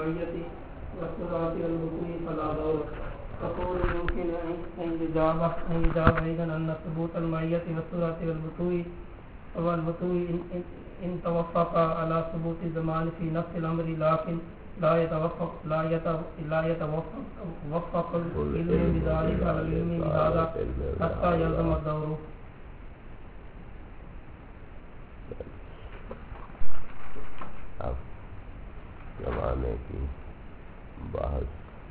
المعية والصراط والوقوع فلا دور. تقول يمكن أن يجاب أيضا أن ثبوت المعية والصراط والوقوع إن توفق على ثبوت الزمان في نفس الأمر، لكن لا يتوفق العلم بذلك على العلم بهذا حتى يلزم الدور. اب زمانے کی بحث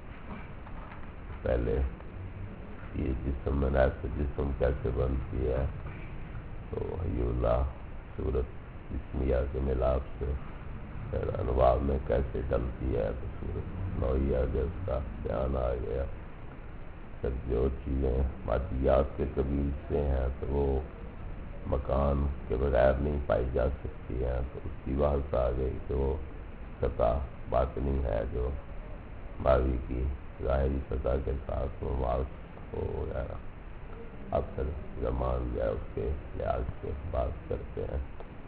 پہلے یہ جسم مناسب جسم کیسے بنتی ہے، تو حی اللہ صورت جسمیہ کے ملاپ سے پھر انواع میں کیسے ڈلتی ہے، تو صورت نوعیہ جس کا بیان آ گیا. پھر جو چیزیں مادیات کے قبیل سے ہیں تو وہ مکان کے بغیر نہیں پائی جا سکتی ہیں، تو اس کی بحث آ گئی کہ وہ سطح باطنی ہے جو ماوی کی ظاہری سطح کے ساتھ مماس ہو گیا. اب پھر زمان جو ہے اس کے لحاظ سے بات کرتے ہیں.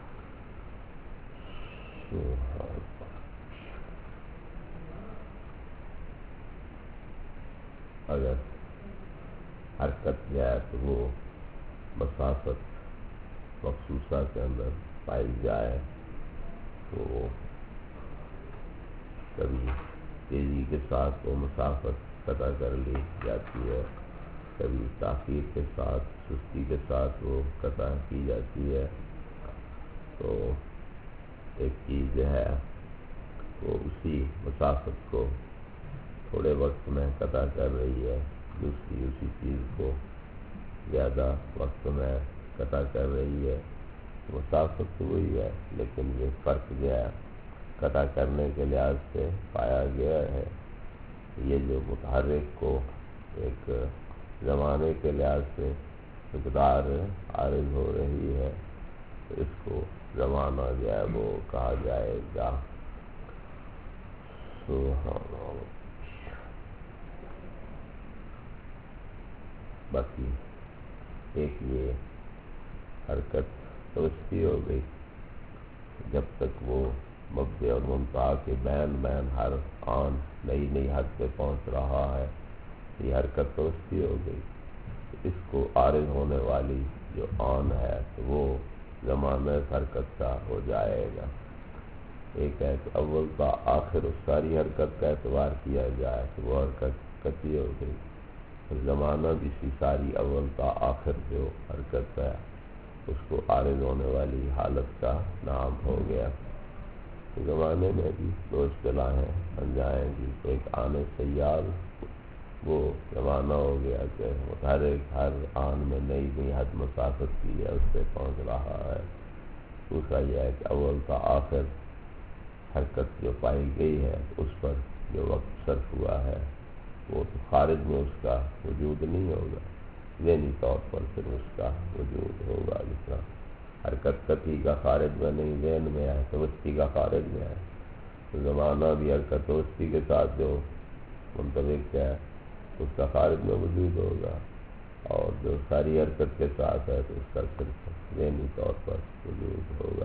اگر حرکت جو ہے تو وہ مسافت مخصوصہ کے اندر پائی جائے تو کبھی تیزی کے ساتھ وہ مسافت قطع کر لی جاتی ہے، کبھی تاخیر کے ساتھ سستی کے ساتھ وہ قطع کی جاتی ہے. تو ایک چیز جو ہے وہ اسی مسافت کو تھوڑے وقت میں قطع کر رہی ہے، دوسری اسی چیز کو زیادہ وقت میں قطع کر رہی ہے. مسافت تو وہی ہے، لیکن یہ فرق جو ہے قطع کرنے کے لحاظ سے پایا گیا ہے. یہ جو متحرک کو ایک زمانے کے لحاظ سے مقدار عارض ہو رہی ہے، تو اس کو زمانہ جو ہے وہ کہا جائے گا. باقی ایک یہ حرکت توسطی ہو گئی، جب تک وہ مبدأ اور منتہا کے بین ہر آن نئی نئی حد پہ پہنچ رہا ہے، یہ حرکت توسطی ہو گئی. اس کو عارض ہونے والی جو آن ہے تو وہ زمانہ حرکت کا ہو جائے گا. ایک ہے کہ اول تا آخر اس ساری حرکت کا اعتبار کیا جائے تو وہ حرکت قطعی ہو گئی. زمانہ بھی ساری اول تا آخر جو حرکت ہے اس کو عارض ہونے والی حالت کا نام ہو گیا. زمانے میں بھی دو اصطلاحیں بن جائیں گی. ایک آنے سیال، وہ زمانہ ہو گیا کہ متحرک ہر آن میں نئی نئی حد مسافت کی ہے اس پہ پہنچ رہا ہے. دوسرا یہ ہے کہ اول تا آخر حرکت جو پائی گئی ہے اس پر جو وقت صرف ہوا ہے وہ تو خارج میں اس کا وجود نہیں ہوگا، ذہنی طور پر پھر اس کا وجود ہوگا. جس طرح حرکت قطعی کا خارج میں نہیں ذہن میں ہے، توسطی کا خارج میں ہے، تو زمانہ بھی حرکت توسطی کے ساتھ جو منطبق ہے اس کا خارج میں وجود ہوگا، اور جو ساری حرکت کے ساتھ ہے تو اس کا صرف ذہنی طور پر وجود ہوگا.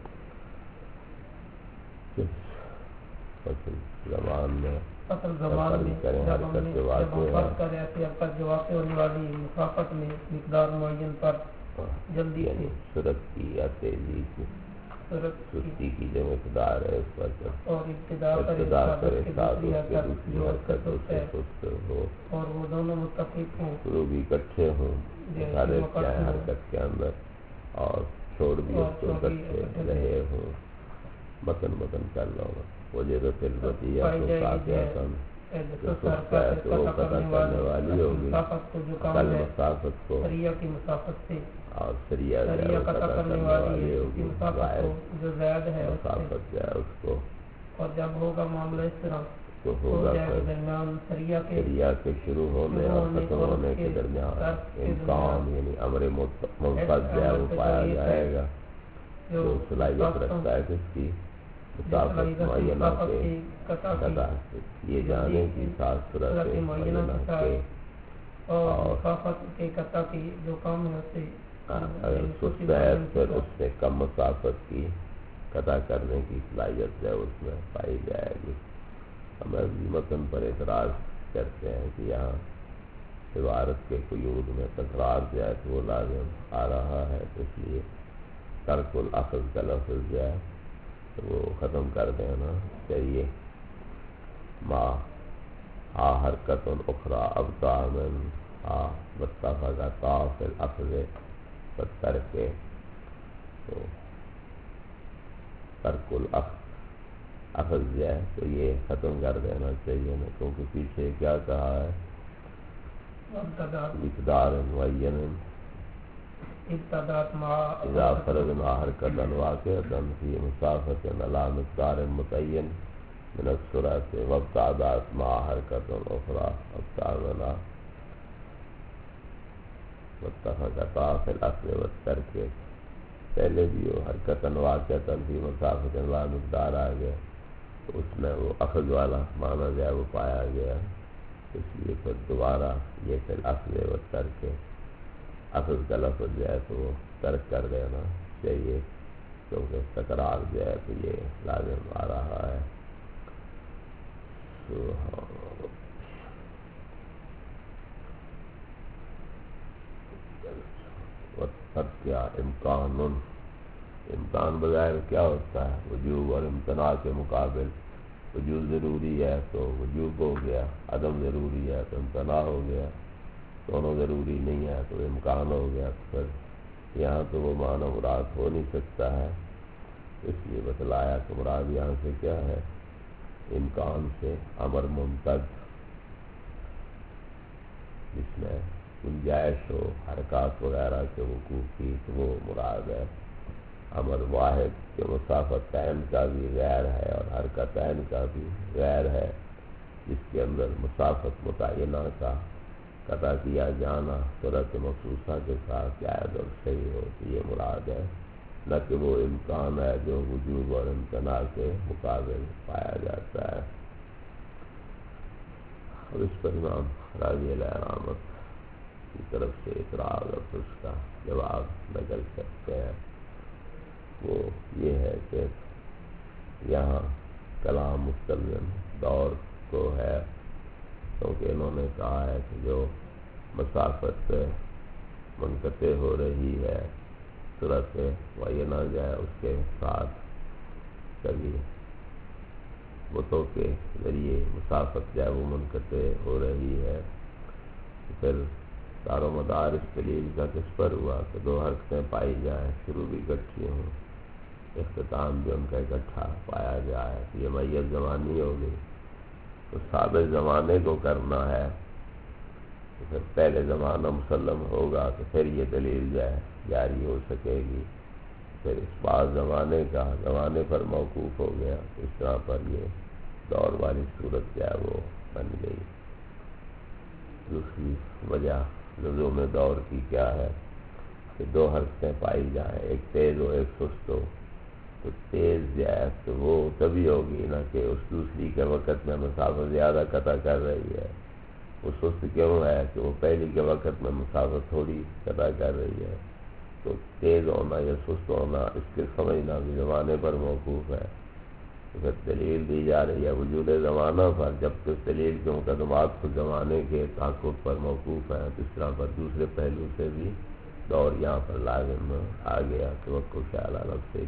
فصل زمان میں کریں حرکت کے واقع ہونے والی مسافت میں مقدار معین پر جلدی یعنی سرعت کی یا تیزی کی، سستی کی جو مقدار ہے اس پر اور ابتدا کرے ساتھ اس کے دوسری حرکت اس سے سست ہو اور وہ دونوں متفق ہوں، شروع بھی اکٹھے ہوں حرکت کے اندر اور چھوڑ بھی اس کو اکٹھے رہے ہوں. متن کر لو گا وہ جو فلبتی یا تو سست ہے تو وہ قطع کرنے والی ہوگی کل مسافت کو کی مسافت سے، اور سریہ قطع کرنے والی ہوگی جو زائد ہے مسافت جو ہے اس کو. اور جب ہوگا معاملہ اس طرح تو ہوگا درمیان سریہ کے شروع ہونے اور ختم ہونے کے درمیان امکان یعنی امر منفذ جو ہے وہ پایا جائے گا جو صلاحیت رکھتا ہے کس کی مسافت معینہ کے قطع یہ جانے کی ساتھ صورت معینہ کے اور مسافت کے قطع کی جو کام ہے اس سے اگر سست ہے پھر اس سے کم مسافت کی قطع کرنے کی صلاحیت جو ہے اس میں پائی جائے گی. ہم عربی متن پر اعتراض کرتے ہیں کہ یہاں عبارت کے قیود میں تکرار جو ہے تو وہ لازم آ رہا ہے، تو اس لیے ترک الاخذ کا لفظ جو ہے تو وہ ختم کر دینا چاہیے. ما حرکت اخرى ابطا من متفقتا فی الاخذ والترک، تو ترک الاخذ جو ہے تو یہ ختم کر دینا چاہیے نا، کیونکہ پیچھے کیا کہا ہے مقدار معین اذا فرضنا حرکتا واقعتا فی مسافت علی مقدار متعین من السرعت وابتعدت مع حرکت اخرى ابتعدنا متفقتا فی الاخذ والترک. پہلے بھی وہ حرکت واقعتا فی مسافت علی مقدار آ گیا تو اس میں وہ اخذ والا معنی جو ہے وہ پایا گیا، اس لیے پھر دوبارہ یہ فی الاخذ والترک اخذ کا لفظ جو ہے تو وہ ترک کر دینا چاہیے، کیونکہ تکرار جو ہے تو یہ لازم آ رہا ہے. کیا امکان بظاہر کیا ہوتا ہے؟ وجوب اور امتناع کے مقابل وجوب ضروری ہے تو وجوب ہو گیا، عدم ضروری ہے تو امتناع ہو گیا، دونوں ضروری نہیں ہے تو امکان ہو گیا. تو پھر یہاں تو وہ معنی مراد ہو نہیں سکتا ہے، اس لیے بتلایا کہ مراد یہاں سے کیا ہے، امکان سے امر ممتد جس میں گنجائش ہو حرکات وغیرہ کے وقوع کی تو وہ مراد ہے. امر واحد کے مسافت عین کا بھی غیر ہے اور حرکت عین کا بھی غیر ہے، جس کے اندر مسافت متعینہ کا قطع کیا جانا صورت مخصوصہ کے ساتھ جائز اور صحیح ہو تو یہ مراد ہے، نہ کہ وہ امکان ہے جو وجوب اور امتناع کے مقابل پایا جاتا ہے. اور اس پر امام راضی علیہ رحمت کی طرف سے اعتراض اور اس کا جواب نقل کرتے ہیں، وہ یہ ہے کہ یہاں کلام مستلزم دور کو ہے، کیونکہ انہوں نے کہا ہے کہ جو مسافت منقطع ہو رہی ہے صورت معینہ جائے اس کے ساتھ کبھی بتوں کے ذریعے مسافت جائے وہ منقطع ہو رہی ہے، پھر دار و مدار اس دلیل کا کس پر ہوا کہ دو حرکتیں پائی جائیں، شروع بھی اکٹھی ہوں، اختتام بھی ان کا اکٹھا پایا جائے، یہ میت زمانی ہوگی. تو سابق زمانے کو کرنا ہے تو پھر پہلے زمانہ مسلم ہوگا تو پھر یہ دلیل جو ہے جاری ہو سکے گی. پھر اس بعد زمانے کا زمانے پر موقوف ہو گیا، اس طرح پر یہ دور والی صورت جو ہے وہ بن گئی. دوسری وجہ لزوم دور کی کیا ہے کہ دو حرکتیں پائی جائیں، ایک تیز ہو ایک سست ہو، تو تیز جو ہے تو وہ تبھی ہوگی نہ کہ اس دوسری کے وقت میں مسافت زیادہ قطع کر رہی ہے. وہ سست کیوں ہے کہ وہ پہلی کے وقت میں مسافت تھوڑی قطع کر رہی ہے. تو تیز ہونا یا سست ہونا اس کے سمجھنا بھی زمانے پر موقوف ہے. تو پھر دلیل دی جا رہی ہے وجود زمانہ پر، جب کہ دلیل کے مقدمات خود زمانے کے تحقق پر موقوف ہیں، تو اس طرح پر دوسرے پہلو سے بھی دور یہاں پر لازم آ گیا. توقع خیال عالم سے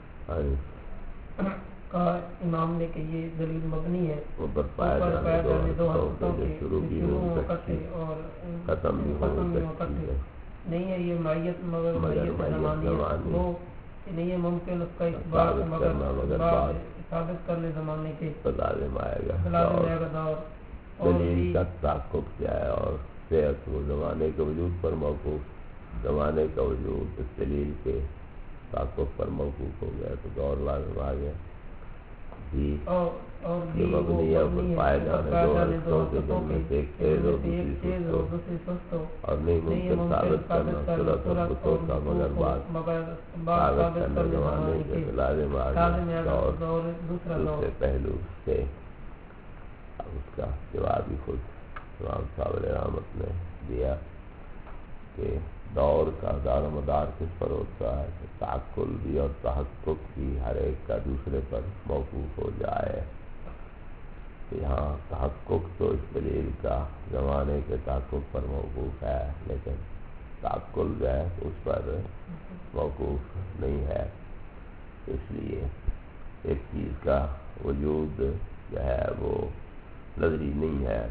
کہا امام نے کہ یہ دلیل مبنی ہے اوپر پایا جانے دو حرکتوں کے شروع بھی ہو سکتی اور ختم بھی ہو سکتی ہے. نہیں ہے یہ معیت مگر معیت زمانی وہ نہیں ہے ممکن اس کا اثبات مگر ثابت کرنے زمانے کے لازم آئے گا دور. دلیل کا تحقق کیا ہے اور صحت وہ زمانے کے وجود پر موقوف، زمانے کا وجود اس دلیل کے تحقق پر موقوف ہو گیا تو دور لازم آ گیا. جی یہ مبنی ہے اوپر پائے جانے دو حرکتوں کے جن میں سے ایک تیز اور دوسری سست ہو، اور نہیں ممکن ثابت کرنا صورت اور بتوں کا مگر بات ثابت کرنے زمانے کے لازم آ گیا دور دوسرے پہلو سے. اب اس کا جواب بھی خود امام صاحب علیہ رحمت نے دیا کہ دور کا دار و مدار کس پر ہوتا ہے کہ تعقل بھی اور تحقق بھی ہر ایک کا دوسرے پر موقوف ہو جائے. یہاں تحقق تو اس دلیل کا زمانے کے تحقق پر موقوف ہے، لیکن تعقل جو ہے اس پر موقوف نہیں ہے۔ اس لیے ایک چیز کا وجود جو ہے وہ نظری نہیں ہے،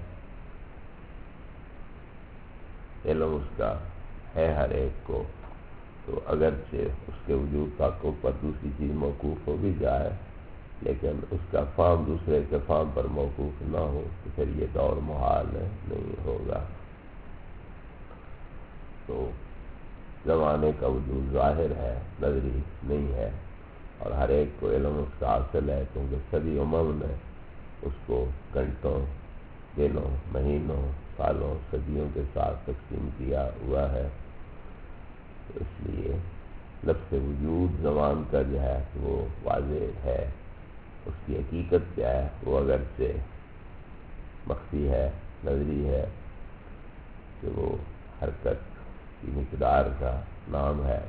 علم اس کا ہے ہر ایک کو، تو اگرچہ اس کے وجود تحقق پر دوسری چیز موقوف ہو بھی جائے، لیکن اس کا فہم دوسرے کے فہم پر موقوف نہ ہو تو پھر یہ دور محال نہیں ہوگا۔ تو زمانے کا وجود ظاہر ہے، نظری نہیں ہے، اور ہر ایک کو علم اس کا حاصل ہے، کیونکہ سبھی امم نے اس کو گھنٹوں، دنوں، مہینوں، سالوں، صدیوں کے ساتھ تقسیم کیا ہوا ہے۔ اس لیے لفظ وجود زمان کا جو ہے وہ واضح ہے، اس کی حقیقت کیا ہے وہ اگرچہ مخفی ہے، نظری ہے، کہ وہ حرکت کی مقدار کا نام ہے۔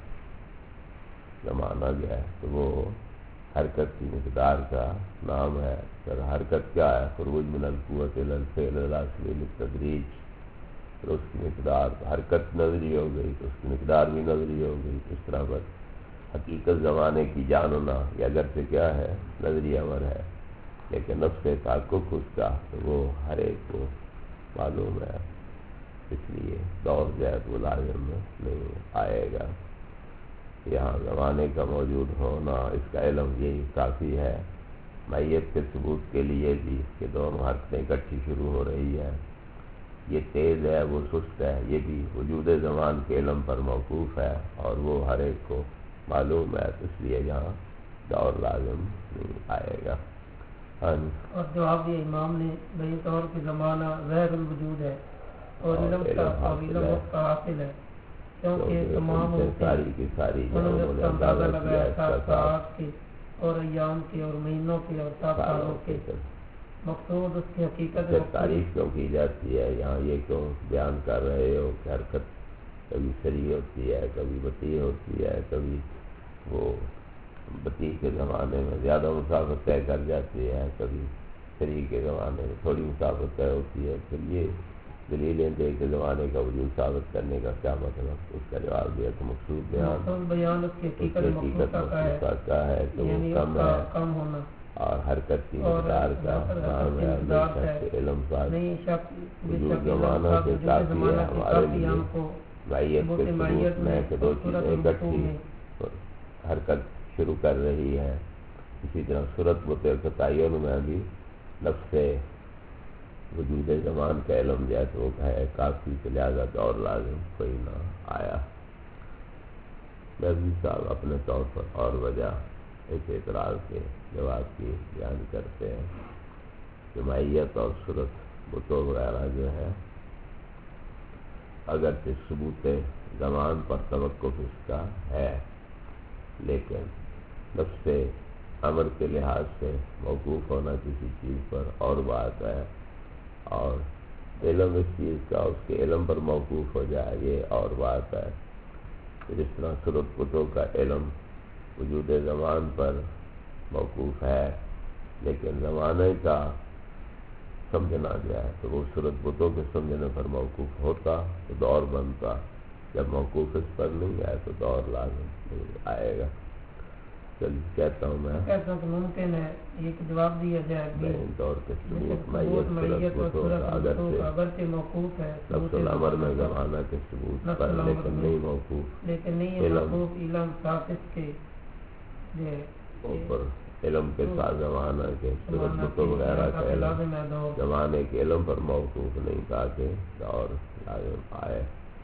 زمانہ جو ہے تو وہ حرکت کی مقدار کا نام ہے۔ پھر حرکت کیا ہے؟ خروج من القوت الی الفعل الی سبیل التدریج، پھر اس کی مقدار، حرکت نظری ہو گئی تو اس کی مقدار بھی نظری ہو گئی۔ اس طرح پر حقیقت زمانے کی جاننا یہ اگرچہ کیا ہے، نظری امر ہے، لیکن نفس تحقق اس کا تو وہ ہر ایک کو معلوم ہے۔ اس لیے دور جو ہے وہ لازم نہیں آئے گا۔ یہاں زمانے کا موجود ہونا، اس کا علم یہی کافی ہے۔ میت کے ثبوت کے لیے بھی کہ دونوں حرکتیں اکٹھی شروع ہو رہی ہے، یہ تیز ہے وہ سست ہے، یہ بھی وجود زمان کے علم پر موقوف ہے، اور وہ ہر ایک کو معلوم ہے، اس لیے یہاں دور لازم نہیں آئے گا۔ اور جواب دیا امام نے بے طور کہ زمانہ غیر الوجود ہے اور علم اس کا حاصل ہے، کیونکہ تمام ساری کی ساری انہوں نے اندازہ لگایا ساعات کے اور ایام کے اور مہینوں کے اور سالوں کے، مقصود اس کی حقیقت ہے۔ تعریف کیوں کی جاتی ہے یہاں، یہ کیوں بیان کر رہے ہو کہ حرکت کبھی سری ہوتی ہے، کبھی بطیء ہوتی ہے، کبھی وہ بطیء کے زمانے میں زیادہ مسافت طے کر جاتی ہے، کبھی سری کے زمانے میں تھوڑی مسافت طے ہوتی ہے، پھر یہ دلیلیں دے کے زمانے کا وجود ثابت کرنے کا کیا مطلب؟ اس کا جواب دیا کہ مقصود بیان اس کی حقیقت مخصوصہ کا ہے کہ وہ کم ہے اور حرکت کی مقدار کا نام ہے، علم وجود زمانہ سے کافی ہے ہمارے لیے معیت کے ثبوت میں کہ دو چیزیں اکٹھی حرکت شروع کر رہی ہے۔ اسی طرح صورت و تعین میں بھی لفظ وجود زمان کا علم جو ہے تو وہ ہے کافی، سے لہٰذا دور لازم کوئی نہ آیا۔ نبی صاحب اپنے طور پر اور وجہ اس اعتراض کے جواب کی بیان کرتے ہیں کہ معیت اور صورت بتوں وغیرہ جو ہے اگرچہ ثبوت زمان پر توقف اس کا ہے، لیکن نفس امر کے لحاظ سے موقوف ہونا کسی چیز پر اور بات ہے، اور علم اس چیز کا اس کے علم پر موقوف ہو جائے یہ اور بات ہے۔ جس طرح صورت بتوں کا علم وجود زمان پر موقوف ہے، لیکن زمانے کا سمجھنا جائے تو وہ صورت بتوں کے سمجھنے پر موقوف ہوتا تو دور بنتا، جب موقوف اس پر نہیں آئے تو دور لازم نہیں آئے گا۔ چلیے کہتا ہوں میں ممکن ہے یہ جواب دیا جائے دور کے ثبوت میت اگرچہ موقوف ہے نفس الامر میں زمانہ کے ثبوت پر، لیکن نہیں موقوف علم ثابت کے اوپر، علم کے ساتھ زمانہ کے صورت بتوں وغیرہ کا علم زمانے کے علم پر موقوف نہیں تاکہ دور لازم آئے۔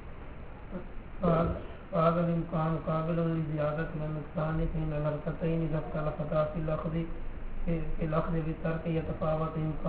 هذا الإمكان قابل للزيادة من النقصان بين الحركتين إذا اختلفتا في الأخذ بالترك يتفاوت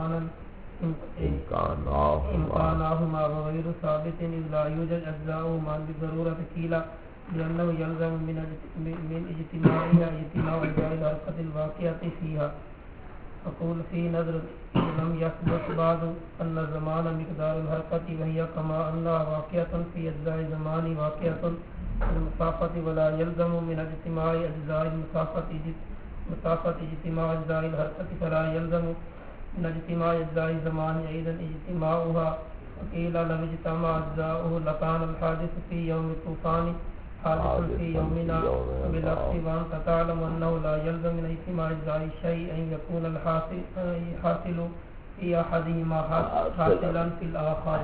إمكانهما وغير ثابت إذ لا يوجد أجزاؤهما بالضرورة قيل لأنه يلزم من اجتماعها اجتماع أجزاء الحركة الواقعة فيها، أقول في نظر لم يثبت بعد أن الزمان مقدار الحركة وهي كما أنها واقعة في أجزاء الزمان واقعة المسافة، ولا يلزم من اجتماع أجزاء المسافة اجتماع أجزاء الحركة، فلا يلزم من اجتماع اجزاء الزمان ايضا اجتماعها وقيل لو اجتمع اجزاؤه لكان الحادث في يوم الطوفان حادث في يومنا وبالعكس وانت تعلم انه لا يلزم من اجتماع اجزاء الشيء ان يكون الحاصل في احدهما حاصلا في الاخر.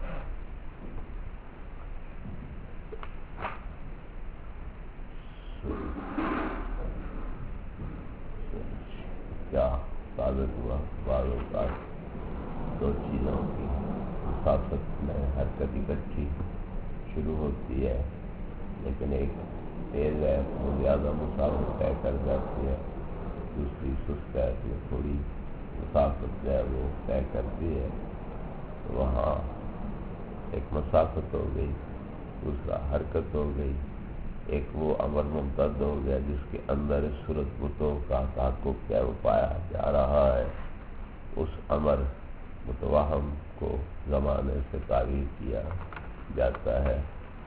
کیا ثابت ہوا؟ بعض اوقات دو چیزوں کی مسافت میں حرکت اکٹھی شروع ہوتی ہے، لیکن ایک تیز ہے وہ زیادہ مسافت طے کر جاتی ہے، دوسری سست ہے تو تھوڑی مسافت جو ہے وہ طے کرتی ہے، تو وہاں ایک مسافت ہو گئی، دوسرا حرکت ہو گئی، ایک وہ امر ممتد ہو گیا جس کے اندر صورت بتوں کا تحقق کیا وہ پایا جا رہا ہے، اس امر متوہم کو زمانے سے تعبیر کیا جاتا ہے،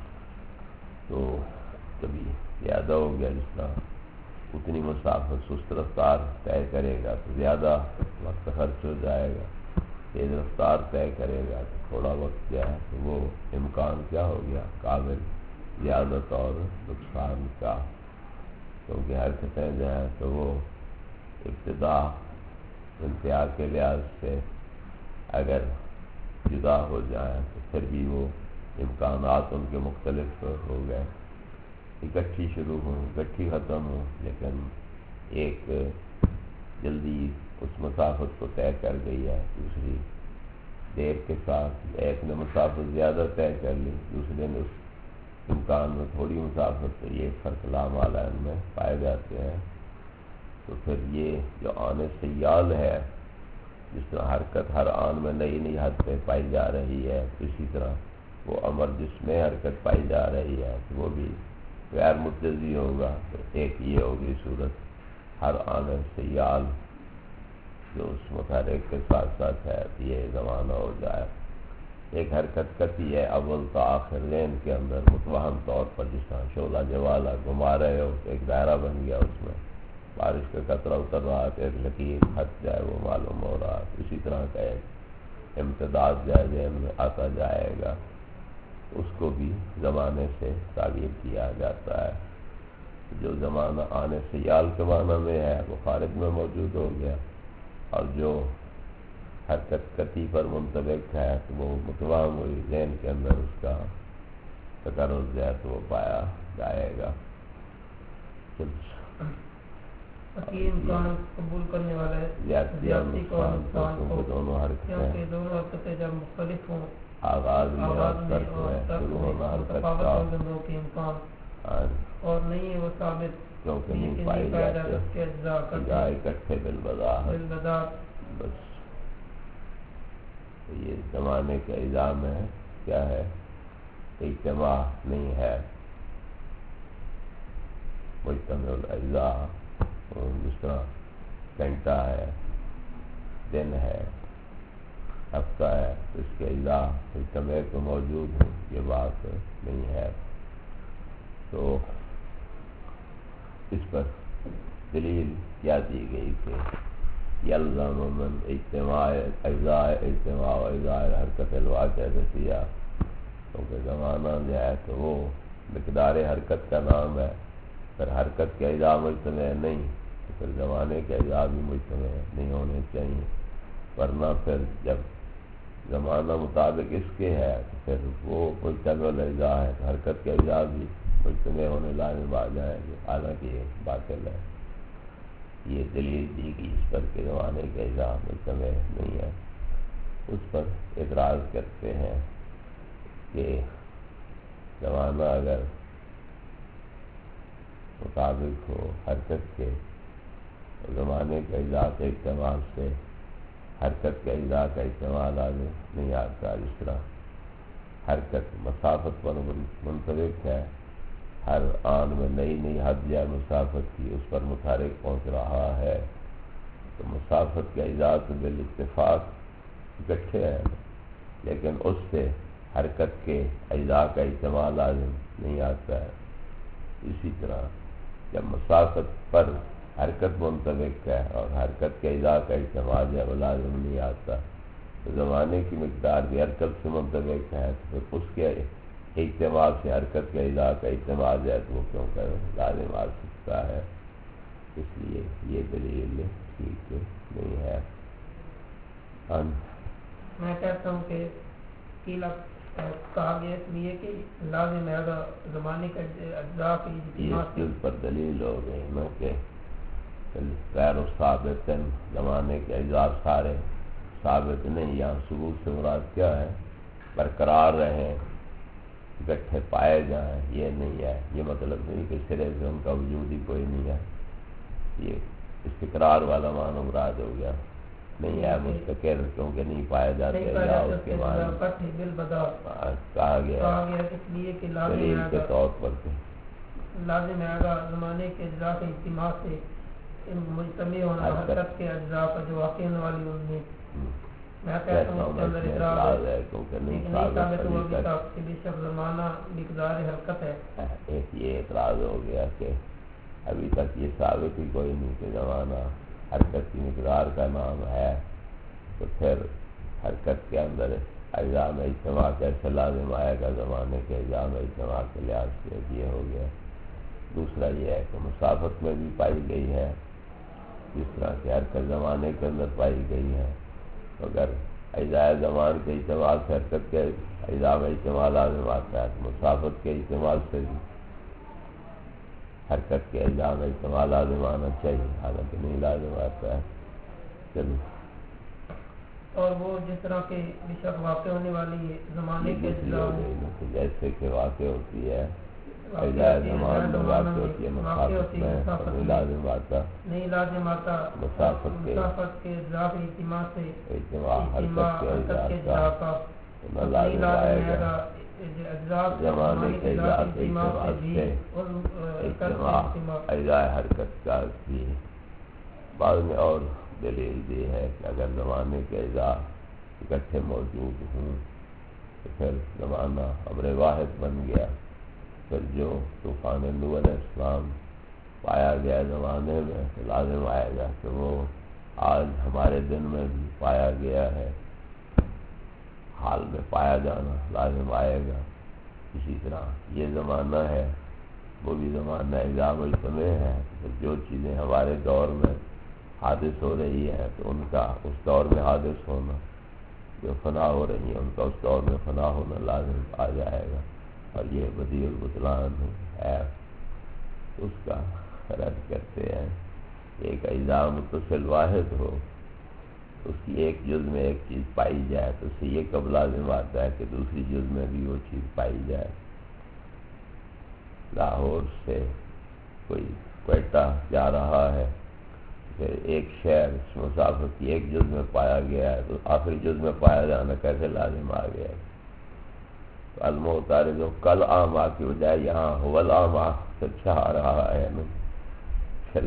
تو کبھی زیادہ ہو گیا، جس طرح اتنی مسافت سست رفتار طے کرے گا تو زیادہ وقت خرچ ہو جائے گا، تیز رفتار طے کرے گا تو تھوڑا وقت کیا ہے تو وہ امکان کیا ہو گیا قابل زیادت اور نقصان کا، کیونکہ حرکتیں جو ہیں تو وہ ابتدا انتہا کے لحاظ سے اگر جدا ہو جائیں تو پھر بھی وہ امکانات ان کے مختلف ہو گئے، اکٹھی شروع ہوں اکٹھی ختم ہوں، لیکن ایک جلدی اس مسافت کو طے کر گئی ہے، دوسری دیر کے ساتھ، ایک نے مسافت زیادہ طے کر لی، دوسرے نے اس امکان میں تھوڑی مسافت، تو یہ فرق لامالین میں پائے جاتے ہیں، تو پھر یہ جو آن سیال ہے، جس طرح حرکت ہر آن میں نئی نئی حد پہ پائی جا رہی ہے، اسی طرح وہ امر جس میں حرکت پائی جا رہی ہے تو وہ بھی غیر متجزی ہوگا، تو ایک یہ ہوگی صورت ہر آن سیال جو اس متحرک کے ساتھ ساتھ ہے، یہ زمانہ ہو جائے، ایک حرکت قطعی ہے اول تا آخر ذہن کے اندر متوہم طور پر، جس طرح شعلہ جوالا گھما رہے ہو ایک دائرہ بن گیا، اس میں بارش کا قطرہ اتر رہا ہے، ایک لکیر ہٹ جائے وہ معلوم ہو رہا ہے، اسی طرح کا ایک امتداد جائے ذہن میں آتا جائے گا، اس کو بھی زمانے سے تعبیر کیا جاتا ہے، جو زمانہ آنے سیال کے معنی میں ہے وہ خارج میں موجود ہو گیا، اور جو حرکت قطعی پر منطبق ہے تو وہ متوہم ہوئی ذہن کے اندر، اس کا تقرر جو ہے تو وہ پایا جائے گا۔ امکان قبول کرنے والا ہے زیادتی کو اور نقصان کو، دونوں کیونکہ دونوں حرکتیں جب مختلف ہوں، آغاز میں اور میں شروع ہونا حرکت کا امکان اور نہیں ہے وہ ثابت، کیونکہ نہیں پائی جاتے اجزاء اکٹھے بالبداہت، بس یہ زمانے کے اجزاء میں کیا ہے اجتماع نہیں ہے، مجتمع الاجزاء، جس طرح گھنٹہ ہے، دن ہے، ہفتہ ہے، تو اس کے اجزاء مجتمع کو موجود ہوں، یہ بات نہیں ہے، تو اس پر دلیل کیا دی گئی کہ یلزم من اجتماع اجزاء اجتماع اجزاء حرکت الواقعہ فیہا، کیونکہ زمانہ جو ہے تو وہ مقدار حرکت کا نام ہے، پھر حرکت کے اجزاء مجتمع نہیں تو پھر زمانے کے اجزاء بھی مجتمع نہیں ہونے چاہیے، ورنہ پھر جب زمانہ مطابق اس کے ہے تو پھر وہ مجتمع الاجزاء ہے تو حرکت کے اجزاء بھی مجتمع ہونے لازم آ جائیں گے، حالانکہ یہ باطل ہے، یہ دلیل دی گئی اس پر کہ زمانے کے اجزاء مجتمع نہیں ہے۔ اس پر اعتراض کرتے ہیں کہ زمانہ اگر مطابق ہو حرکت کے، زمانے کے اجزاء کے استعمال سے حرکت کے اجزاء کا استعمال آگے نہیں آتا، جس طرح حرکت مسافت پر منطبق ہے، ہر آن میں نئی نئی حد یا مسافت کی اس پر متحرک پہنچ رہا ہے، تو مسافت کے اجزاء تو بالاتفاق اکٹھے ہیں، لیکن اس سے حرکت کے اجزاء کا استعمال لازم نہیں آتا ہے، اسی طرح جب مسافت پر حرکت منطبق ہے اور حرکت کے اجزاء کا اجتماع ہے وہ لازم نہیں آتا. تو زمانے کی مقدار بھی حرکت سے منطبق ہے تو پھر اس کے اجتماع سے حرکت کے اجزاء کا اجتماع ہے تو وہ کیوں کر لازم آ سکتا ہے. اس لیے یہ دلیل ٹھیک نہیں ہے. میں کہتا ہوں کہ کہا گیا اس لیے کہ لازم ہے زمانے کا اجزاء کی اجتماع اس پر دلیل ہو گئی نا کہ غیر ثابت زمانے کے اجزاء سارے ثابت نہیں. یہاں ثبوت سے مراد کیا ہے؟ برقرار رہیں، اکٹھے پائے جائیں، یہ نہیں ہے. یہ مطلب نہیں کہ سرے سے ان کا وجود ہی کوئی نہیں ہے. یہ استقرار والا معنی مراد ہو گیا. نہیں ہے مستقر کیونکہ نہیں پائے جاتے یا اس کے معنی کہا گیا اس لیے کہ دلیل کے طور پر لازم ہے زمانے کے اجزاء کے اجتماع سے مجتمع ہونا حرکت کے اجزاء کا جو واقع ہونے والی ان میں میں کہتا ہوں اس کے اندر اعتراض ہے کیونکہ نہیں ثابت ہوا ابھی تک کہ بے شک زمانہ مقدار حرکت ہے. ایک یہ اعتراض ہو گیا کہ ابھی تک یہ ثابت ہی کوئی نہیں کہ زمانہ حرکت کی مقدار کا نام ہے، تو پھر حرکت کے اندر اجزاء میں اجتماع کیسے لازم آئے گا زمانے کے اجزاء میں اجتماع کے لحاظ سے. یہ ہو گیا. دوسرا یہ ہے کہ مسافت میں بھی پائی گئی ہے جس طرح کہ حرکت زمانے کے اندر پائی گئی ہے. اگر اجزاء زمان کے اجتماع سے حرکت کے اجزاء میں اجتماع لازم آتا ہے تو مسافت کے اجتماع سے بھی حرکت کے اجزاء میں اجتماع لازم آنا چاہیے، حالانکہ نہیں لازم آتا ہے. چلیے. اور وہ جس طرح کے بے شک واقع ہونے والی زمانے کے اجزاء جیسے کہ واقع ہوتی ہے اجزاء زمان میں واقع ہوتی ہے مسافت میں نہیں لازم آتا، نہیں لازم آتا مسافت کے اجزاء کے اجتماع سے اجتماع حرکت کے اجزاء کا نہ لازم آئے گا زمانے کے اجزاء کے اجتماع سے اجتماع اجزاء حرکت کا بھی. بعد میں اور دلیل یہ ہے کہ اگر زمانے کے اجزاء اکٹھے موجود ہوں تو پھر زمانہ امر واحد بن گیا. پھر جو طوفان نوح علیہ السلام پایا گیا زمانے میں تو لازم آئے گا کہ وہ آج ہمارے دن میں بھی پایا گیا ہے، حال میں پایا جانا لازم آئے گا. اسی طرح یہ زمانہ ہے وہ بھی زمانہ اجزاء مجتمع ہے. جو چیزیں ہمارے دور میں حادث ہو رہی ہیں تو ان کا اس دور میں حادث ہونا، جو فنا ہو رہی ہیں ان کا اس دور میں فنا ہونا لازم آ جائے گا. اور یہ بدیع البطلان ہے، اس کا رد کرتے ہیں. ایک اجزاء متصل واحد ہو، اس کی ایک جز میں ایک چیز پائی جائے تو اس سے یہ کب لازم آتا ہے کہ دوسری جز میں بھی وہ چیز پائی جائے. لاہور سے کوئی کوئٹہ جا رہا ہے، پھر ایک شہر اس مسافت کی ایک جز میں پایا گیا ہے تو آخری جز میں پایا جانا کیسے لازم آ گیا ہے؟ المعترض کل آما کی بجائے یہاں ہول آما اچھا آ رہا ہے. چلو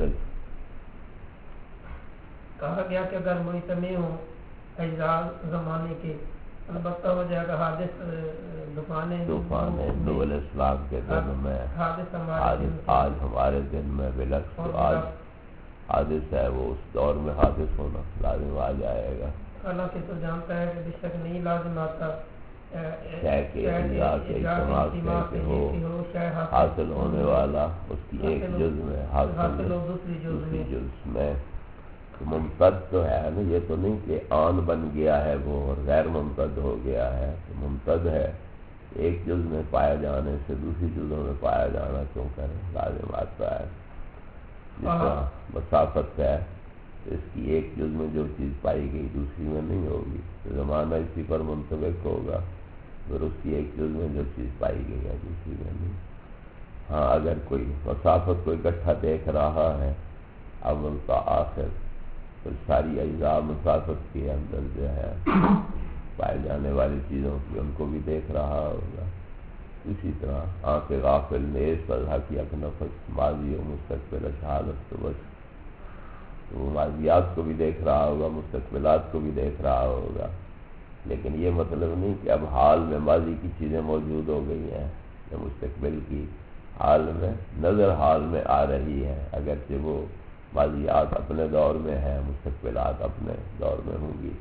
کہا گیا کہ اگر مجتمع ہوں اجزاء زمانے کے البتہ ہو جائے گا حادث طوفان نوح علیہ السلام کے دن میں آج ہمارے دن میں بالعکس تو آج حادث ہے وہ اس دور میں حادث ہونا لازم آ جائے گا. حالانکہ تو جانتا ہے کہ بے شک نہیں لازم آتا شے کے اجزاء کے اجتماع سے ہو حاصل ہونے والا اس کی ایک جز میں حاصل دوسری جز میں. ممتد تو ہے نا، یہ تو نہیں کہ آن بن گیا ہے وہ اور غیر ممتد ہو گیا ہے. ممتد ہے، ایک جز میں پائے جانے سے دوسری جزوں میں پایا جانا کیوں کر لازم آتا ہے. جس طرح مسافت ہے اس کی ایک جز میں جو چیز پائی گئی دوسری میں نہیں ہوگی تو زمانہ اسی پر منطبق ہوگا. پھر اس کی ایک جز میں جو چیز پائی گئی ہے دوسری میں نہیں. ہاں اگر کوئی مسافت کو اکٹھا دیکھ رہا ہے اول تا آخر تو ساری اجزاء مسافت کے اندر جو ہے پائے جانے والی چیزوں کی ان کو بھی دیکھ رہا ہوگا. اسی طرح آنکھ غافل نیز پر حقیق نفس ماضی و مستقبل شہادت تو بس وہ ماضیات کو بھی دیکھ رہا ہوگا مستقبلات کو بھی دیکھ رہا ہوگا. لیکن یہ مطلب نہیں کہ اب حال میں ماضی کی چیزیں موجود ہو گئی ہیں یا مستقبل کی حال میں نظر حال میں آ رہی ہے، اگرچہ وہ ماضیات اپنے دور میں ہیں، مستقبلات اپنے دور میں ہوں گی.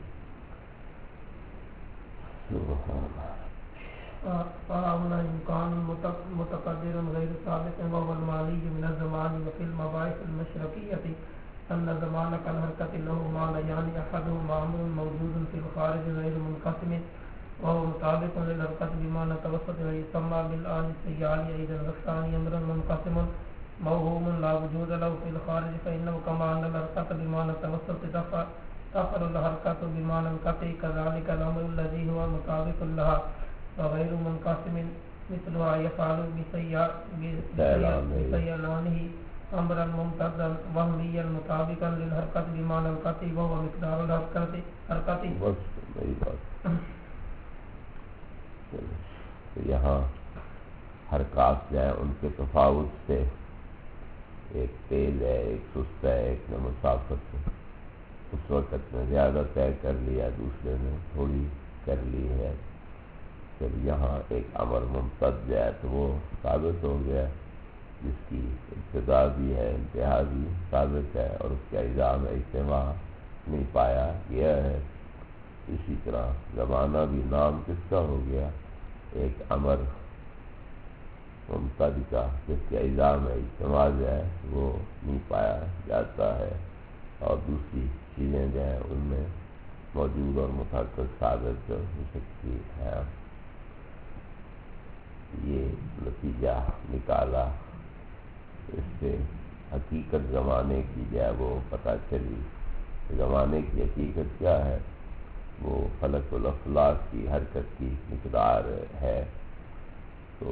فهنا إمكان متقدر غير ثابت وهو المالي من الزمان. وفي المباحث المشرقية أن الزمان كالحركة له معنيان، أحدهما أمر موجود في الخارج غير منقسم وهو مطابق للحركة بمعنى توسط ويسمى بالآن السيال. أيضا والثاني أمر منقسم موهوم لا وجود له في الخارج، فإنه كما أن الحركة بمعنى توسط تفعل الحركة بمعنى القطع، كذلك الأمر الذي هو مطابق لها وغير منقسم مثلها يفعل بسيلانه أمرا ممتدا وهميا مطابقا للحركة بمعنى القطع وهو مقدار الحركة. یہاں حرکات جو ہیں ان کے تفاوت سے، ایک تیز ہے، ایک سست ہے، ایک نے مسافت اس وقت میں زیادہ طے کر لیا، دوسرے نے تھوڑی کر لی ہے. پھر یہاں ایک امر ممتد جو ہے تو وہ ثابت ہو گیا، جس کی ابتدا بھی ہے، انتہا بھی ثابت ہے، اور اس کے اجزاء میں اجتماع نہیں پایا گیا ہے. اسی طرح زمانہ بھی نام کس کا ہو گیا؟ ایک امر ممتد کا، جس کے اجزاء میں اجتماع جو ہے وہ نہیں پایا جاتا ہے، اور دوسری چیزیں جو ہیں ان میں موجود اور متحقق ثابت ہو سکتی ہے. یہ نتیجہ نکالا، اس سے حقیقت زمانے کی جو ہے وہ پتہ چلی. زمانے کی حقیقت کیا ہے؟ وہ فلک الافلاک کی حرکت کی مقدار ہے. تو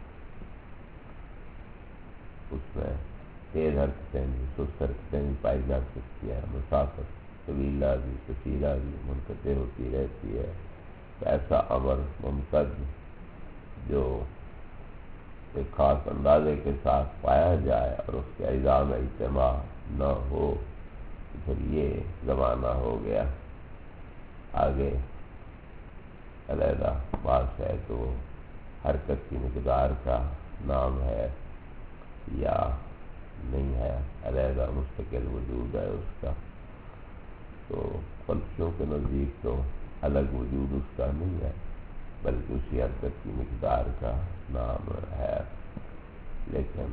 اس میں تیز حرکتیں بھی، سست حرکتیں بھی پائی جا سکتی ہیں، مسافت طویلہ بھی قصیرہ بھی منقطع ہوتی رہتی ہے. تو ایسا امر ممتد جو ایک خاص اندازے کے ساتھ پایا جائے اور اس کے اجزاء میں اجتماع نہ ہو، تو پھر یہ زمانہ ہو گیا. آگے علیحدہ بات ہے تو حرکت کی مقدار کا نام ہے یا نہیں ہے، علیحدہ مستقل وجود ہے اس کا. تو فلسفیوں کے نزدیک تو الگ وجود اس کا نہیں ہے، بلکہ اسی حرکت کی مقدار کا نام ہے. لیکن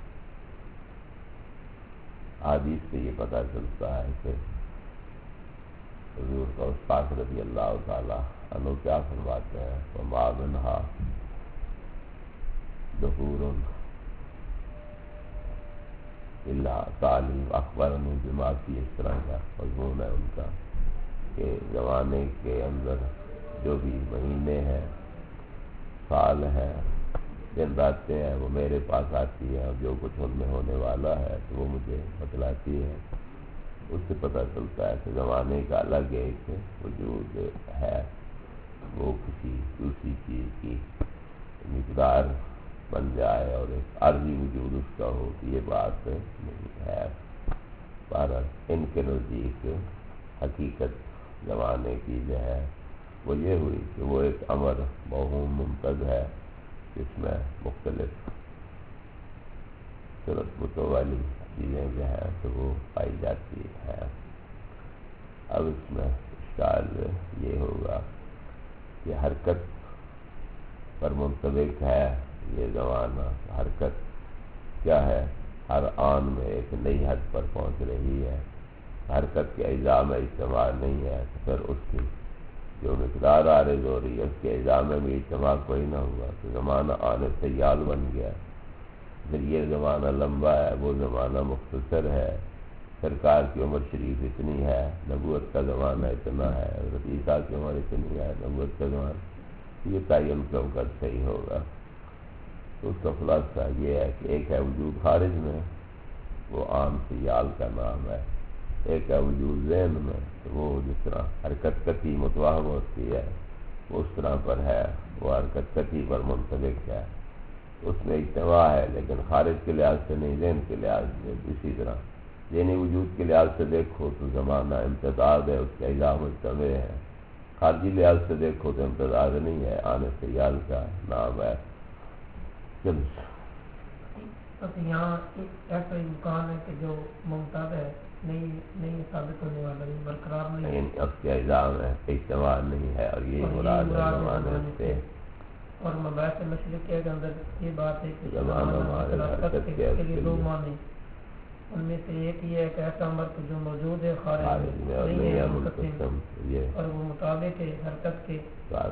حدیث سے یہ پتہ چلتا ہے کہ حضور کا استاد رضی اللہ تعالی عنہ کیا فرماتے ہیں؟ وما منہا دہور الا تعلیم اخبرنی بما فی، اس طرح کا مضمون ہے ان کا کہ زمانے کے اندر جو بھی مہینے ہیں، سال ہیں، دن راتیں ہیں، وہ میرے پاس آتی ہیں، اور جو کچھ ان میں ہونے والا ہے تو وہ مجھے بتلاتی ہے. اس سے پتہ چلتا ہے کہ زمانے کا الگ ایک وجود ہے، وہ کسی دوسری چیز کی مقدار بن جائے اور ایک عارضی وجود اس کا ہو، یہ بات نہیں ہے. بہرحال ان کے نزدیک حقیقت زمانے کی جو ہے وہ یہ ہوئی کہ وہ ایک امر موہوم ممتد ہے، جس میں مختلف صورت بتوں والی چیزیں جو ہیں تو وہ پائی جاتی ہیں. اب اس میں اشکال یہ ہوگا کہ حرکت پر منطبق ہے یہ زمانہ. حرکت کیا ہے؟ ہر آن میں ایک نئی حد پر پہنچ رہی ہے. حرکت کے اجزاء میں اجتماع نہیں ہے، تو پھر اس کی جو مقدار عارض ہو رہی ہے اس کے اجزاء میں بھی اجتماع کوئی نہ ہوا، تو زمانہ آنے سیال بن گیا. پھر یہ زمانہ لمبا ہے، وہ زمانہ مختصر ہے. سرکار کی عمر شریف اتنی ہے، نبوت کا زمانہ اتنا ہے، حضرت عیسیٰ کی عمر اتنی ہے، نبوت کا زمانہ، یہ تعین کیوں کر صحیح ہوگا؟ تو اس کا خلاصہ یہ ہے کہ ایک ہے وجود خارج میں، وہ عام سیال کا نام ہے. ایک ہے وجود ذہن میں، تو وہ جس طرح حرکت قطعی متوہم ہوتی ہے وہ اس طرح پر ہے، وہ حرکت قطعی پر منطبق ہے. اس میں اجتماع ہے لیکن خارج کے لحاظ سے نہیں، ذہن کے لحاظ سے. اسی طرح ذہنی وجود کے لحاظ سے دیکھو تو زمانہ امتداد ہے، اس کے اجزاء مجتمع ہے. خارجی لحاظ سے دیکھو تو امتداد نہیں ہے، آنے سیال کا نام ہے. بس یہاں ایسا امکان ہے کہ جو ممتاز ہے نہیں ثابت ہونے والا، برقرار نہیں ہے، اب کیا الزام ہے، اجتماع نہیں ہے، اور یہ مراد ہے زمانے سے. اور مباحث مشرق کے اندر یہ بات ہے کہ حرکت کے لیے دو معنی، ان میں سے ایک یہ ہے کہ ایسا امر جو موجود ہے خارج میں نہیں ہے منقسم، اور وہ مطابق ہے حرکت کے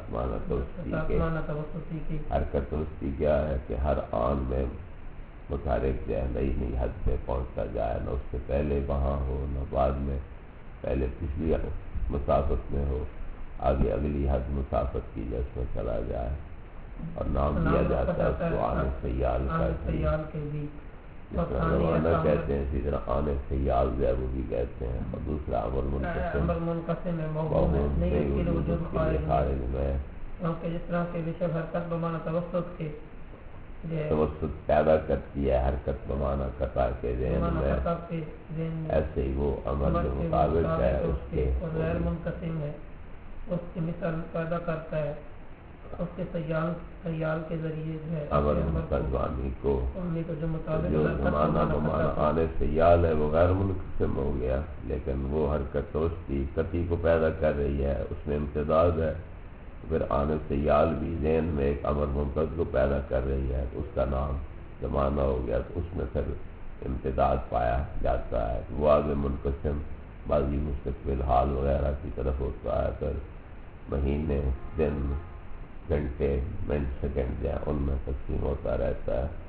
توسطی کی. حرکت توسطی کیا ہے کہ ہر آن میں متحرک جو ہے نئی حد پہ پہنچتا جائے، نہ اس سے پہلے وہاں ہو نہ بعد میں، پہلے پچھلی مسافت میں ہو، آگے اگلی حد مسافت کی جس میں چلا جائے، اور نام دیا جاتا ہے اس کو آنے سیال کے بھی، زمانہ کہتے ہیں، اسی طرح آنے سیال جو ہے وہ بھی کہتے ہیں. اور دوسرا امر منقسم ہے، موہوم ہے، نہیں اس کے وجود خارج میں، کیونکہ جس طرح کے بشک حرکت بمانا توسط کے توسط پیدا کرتی ہے حرکت بمانا قطع کے ذہن میں، ایسے ہی وہ عمل جو مطابق ہے اس کے غیر منقسم ہے، اس کی مثال پیدا کرتا ہے اس کے سیال کے ذریعے جو ہے عمل مقدمانی کو جو مطابق جو زمانہ بمانا آنے سیال ہے وہ غیر منقسم ہو گیا، لیکن وہ حرکت توسطی قطعی کو پیدا کر رہی ہے، اس میں امتداد ہے. پھر آنے سیال بھی ذہن میں ایک امر منقض کو پیدا کر رہی ہے، اس کا نام زمانہ ہو گیا، تو اس میں پھر امتداد پایا جاتا ہے. وہ آگے منقسم ماضی مستقبل حال وغیرہ کی طرف ہوتا ہے، پھر مہینے دن گھنٹے منٹ سیکنڈ جو ہیں ان میں تقسیم ہوتا رہتا ہے.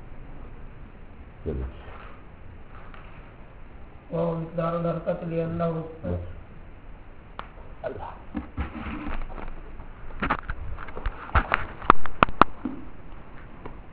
وہ مقدار الحرکت لأنه اللہ